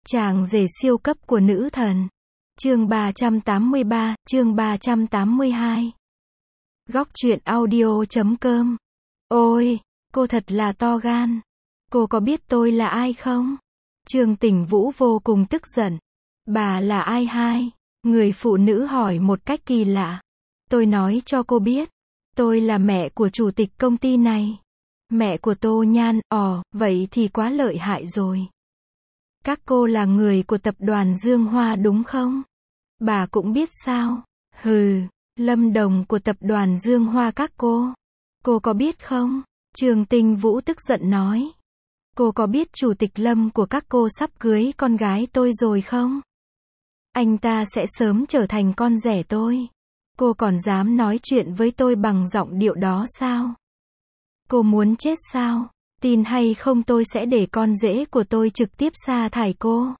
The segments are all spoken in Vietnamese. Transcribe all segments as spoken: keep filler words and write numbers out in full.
Chàng rể siêu cấp của nữ thần. Chương ba trăm tám mươi ba, chương ba trăm tám mươi hai. Góc truyện audio chấm com. Ôi, cô thật là to gan. Cô có biết tôi là ai không? Trương Tình Vũ vô cùng tức giận. Bà là ai hai? Người phụ nữ hỏi một cách kỳ lạ. Tôi nói cho cô biết. Tôi là mẹ của chủ tịch công ty này. Mẹ của Tô Nhan, ồ, vậy thì quá lợi hại rồi. Các cô là người của tập đoàn Dương Hoa đúng không? Bà cũng biết sao? Hừ, Lâm Đồng của tập đoàn Dương Hoa các cô. Cô có biết không? Trương Tình Vũ tức giận nói. Cô có biết chủ tịch Lâm của các cô sắp cưới con gái tôi rồi không? Anh ta sẽ sớm trở thành con rể tôi. Cô còn dám nói chuyện với tôi bằng giọng điệu đó sao? Cô muốn chết sao? Tin hay không tôi sẽ để con rể của tôi trực tiếp sa thải cô.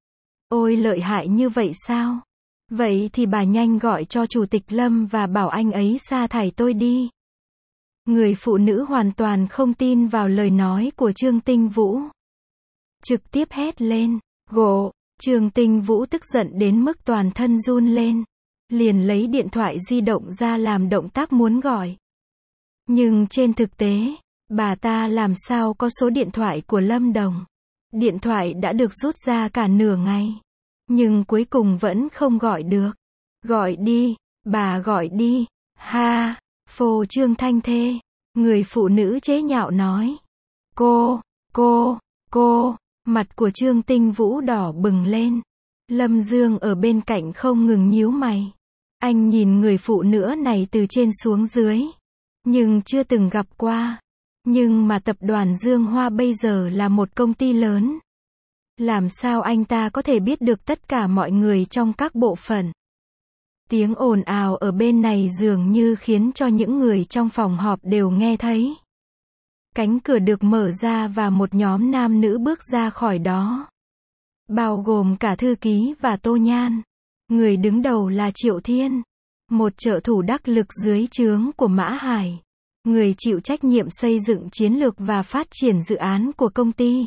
Ôi lợi hại như vậy sao? Vậy thì bà nhanh gọi cho chủ tịch Lâm và bảo anh ấy sa thải tôi đi. Người phụ nữ hoàn toàn không tin vào lời nói của Trương Tình Vũ. Trực tiếp hét lên, gộ, Trương Tình Vũ tức giận đến mức toàn thân run lên. Liền lấy điện thoại di động ra làm động tác muốn gọi. Nhưng trên thực tế, bà ta làm sao có số điện thoại của Lâm Đồng. Điện thoại đã được rút ra cả nửa ngày. Nhưng cuối cùng vẫn không gọi được. Gọi đi, bà gọi đi. Ha, phô trương thanh thê. Người phụ nữ chế nhạo nói. Cô, cô, cô, mặt của Trương Tình Vũ đỏ bừng lên. Lâm Dương ở bên cạnh không ngừng nhíu mày. Anh nhìn người phụ nữ này từ trên xuống dưới. Nhưng chưa từng gặp qua. Nhưng mà tập đoàn Dương Hoa bây giờ là một công ty lớn. Làm sao anh ta có thể biết được tất cả mọi người trong các bộ phận? Tiếng ồn ào ở bên này dường như khiến cho những người trong phòng họp đều nghe thấy. Cánh cửa được mở ra và một nhóm nam nữ bước ra khỏi đó. Bao gồm cả thư ký và Tô Nhan. Người đứng đầu là Triệu Thiên. Một trợ thủ đắc lực dưới trướng của Mã Hải. Người chịu trách nhiệm xây dựng chiến lược và phát triển dự án của công ty.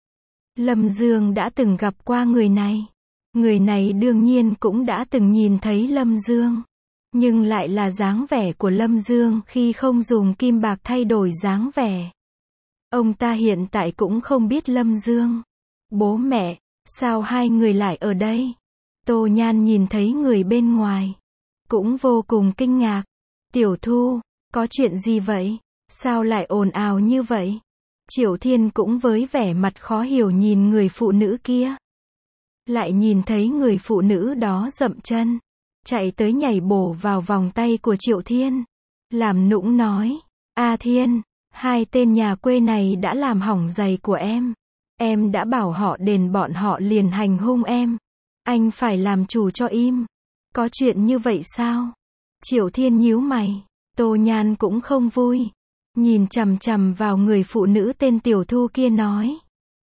Lâm Dương đã từng gặp qua người này. Người này đương nhiên cũng đã từng nhìn thấy Lâm Dương. Nhưng lại là dáng vẻ của Lâm Dương khi không dùng kim bạc thay đổi dáng vẻ. Ông ta hiện tại cũng không biết Lâm Dương. Bố mẹ, sao hai người lại ở đây? Tô Nhan nhìn thấy người bên ngoài. Cũng vô cùng kinh ngạc. Tiểu Thu, có chuyện gì vậy? Sao lại ồn ào như vậy? Triệu Thiên cũng với vẻ mặt khó hiểu nhìn người phụ nữ kia. Lại nhìn thấy người phụ nữ đó dậm chân. Chạy tới nhảy bổ vào vòng tay của Triệu Thiên. Làm nũng nói. A Thiên, hai tên nhà quê này đã làm hỏng giày của em. Em đã bảo họ đền bọn họ liền hành hung em. Anh phải làm chủ cho im. Có chuyện như vậy sao? Triệu Thiên nhíu mày. Tô Nhan cũng không vui. Nhìn chằm chằm vào người phụ nữ tên Tiểu Thu kia nói.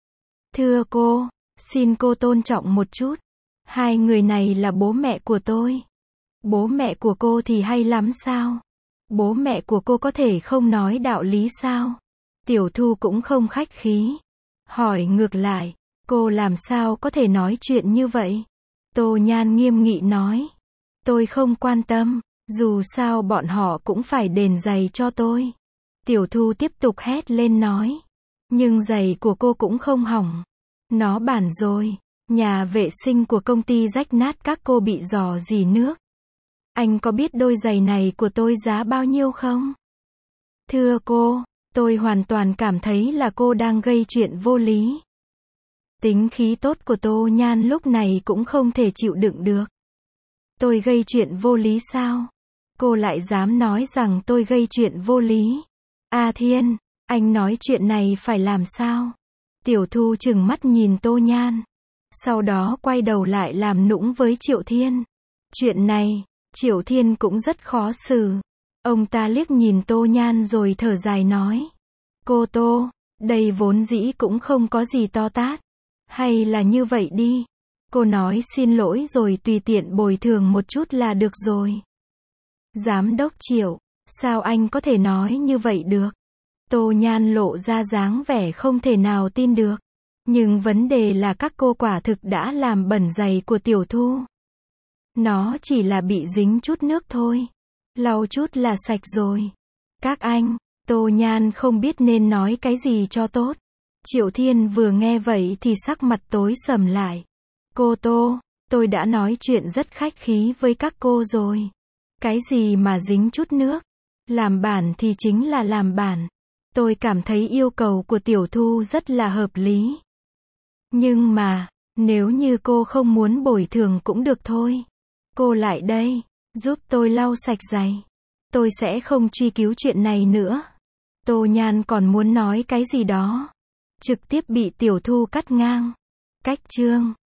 Thưa cô, xin cô tôn trọng một chút. Hai người này là bố mẹ của tôi. Bố mẹ của cô thì hay lắm sao? Bố mẹ của cô có thể không nói đạo lý sao? Tiểu Thu cũng không khách khí. Hỏi ngược lại, cô làm sao có thể nói chuyện như vậy? Tô Nhan nghiêm nghị nói. Tôi không quan tâm, dù sao bọn họ cũng phải đền giày cho tôi. Tiểu Thu tiếp tục hét lên nói. Nhưng giày của cô cũng không hỏng. Nó bản rồi. Nhà vệ sinh của công ty rách nát các cô bị rò rỉ nước. Anh có biết đôi giày này của tôi giá bao nhiêu không? Thưa cô, tôi hoàn toàn cảm thấy là cô đang gây chuyện vô lý. Tính khí tốt của Tô Nhan lúc này cũng không thể chịu đựng được. Tôi gây chuyện vô lý sao? Cô lại dám nói rằng tôi gây chuyện vô lý. A Thiên, anh nói chuyện này phải làm sao? Tiểu Thu trừng mắt nhìn Tô Nhan. Sau đó quay đầu lại làm nũng với Triệu Thiên. Chuyện này, Triệu Thiên cũng rất khó xử. Ông ta liếc nhìn Tô Nhan rồi thở dài nói. Cô Tô, đây vốn dĩ cũng không có gì to tát. Hay là như vậy đi. Cô nói xin lỗi rồi tùy tiện bồi thường một chút là được rồi. Giám đốc Triệu, sao anh có thể nói như vậy được? Tô Nhan lộ ra dáng vẻ không thể nào tin được. Nhưng vấn đề là các cô quả thực đã làm bẩn giày của Tiểu Thu. Nó chỉ là bị dính chút nước thôi. Lau chút là sạch rồi. Các anh, Tô Nhan không biết nên nói cái gì cho tốt. Triệu Thiên vừa nghe vậy thì sắc mặt tối sầm lại. Cô Tô, tôi đã nói chuyện rất khách khí với các cô rồi. Cái gì mà dính chút nước? Làm bản thì chính là làm bản. Tôi cảm thấy yêu cầu của Tiểu Thu rất là hợp lý. Nhưng mà, nếu như cô không muốn bồi thường cũng được thôi. Cô lại đây, giúp tôi lau sạch giày. Tôi sẽ không truy cứu chuyện này nữa. Tô Nhan còn muốn nói cái gì đó. Trực tiếp bị Tiểu Thu cắt ngang. Cách chương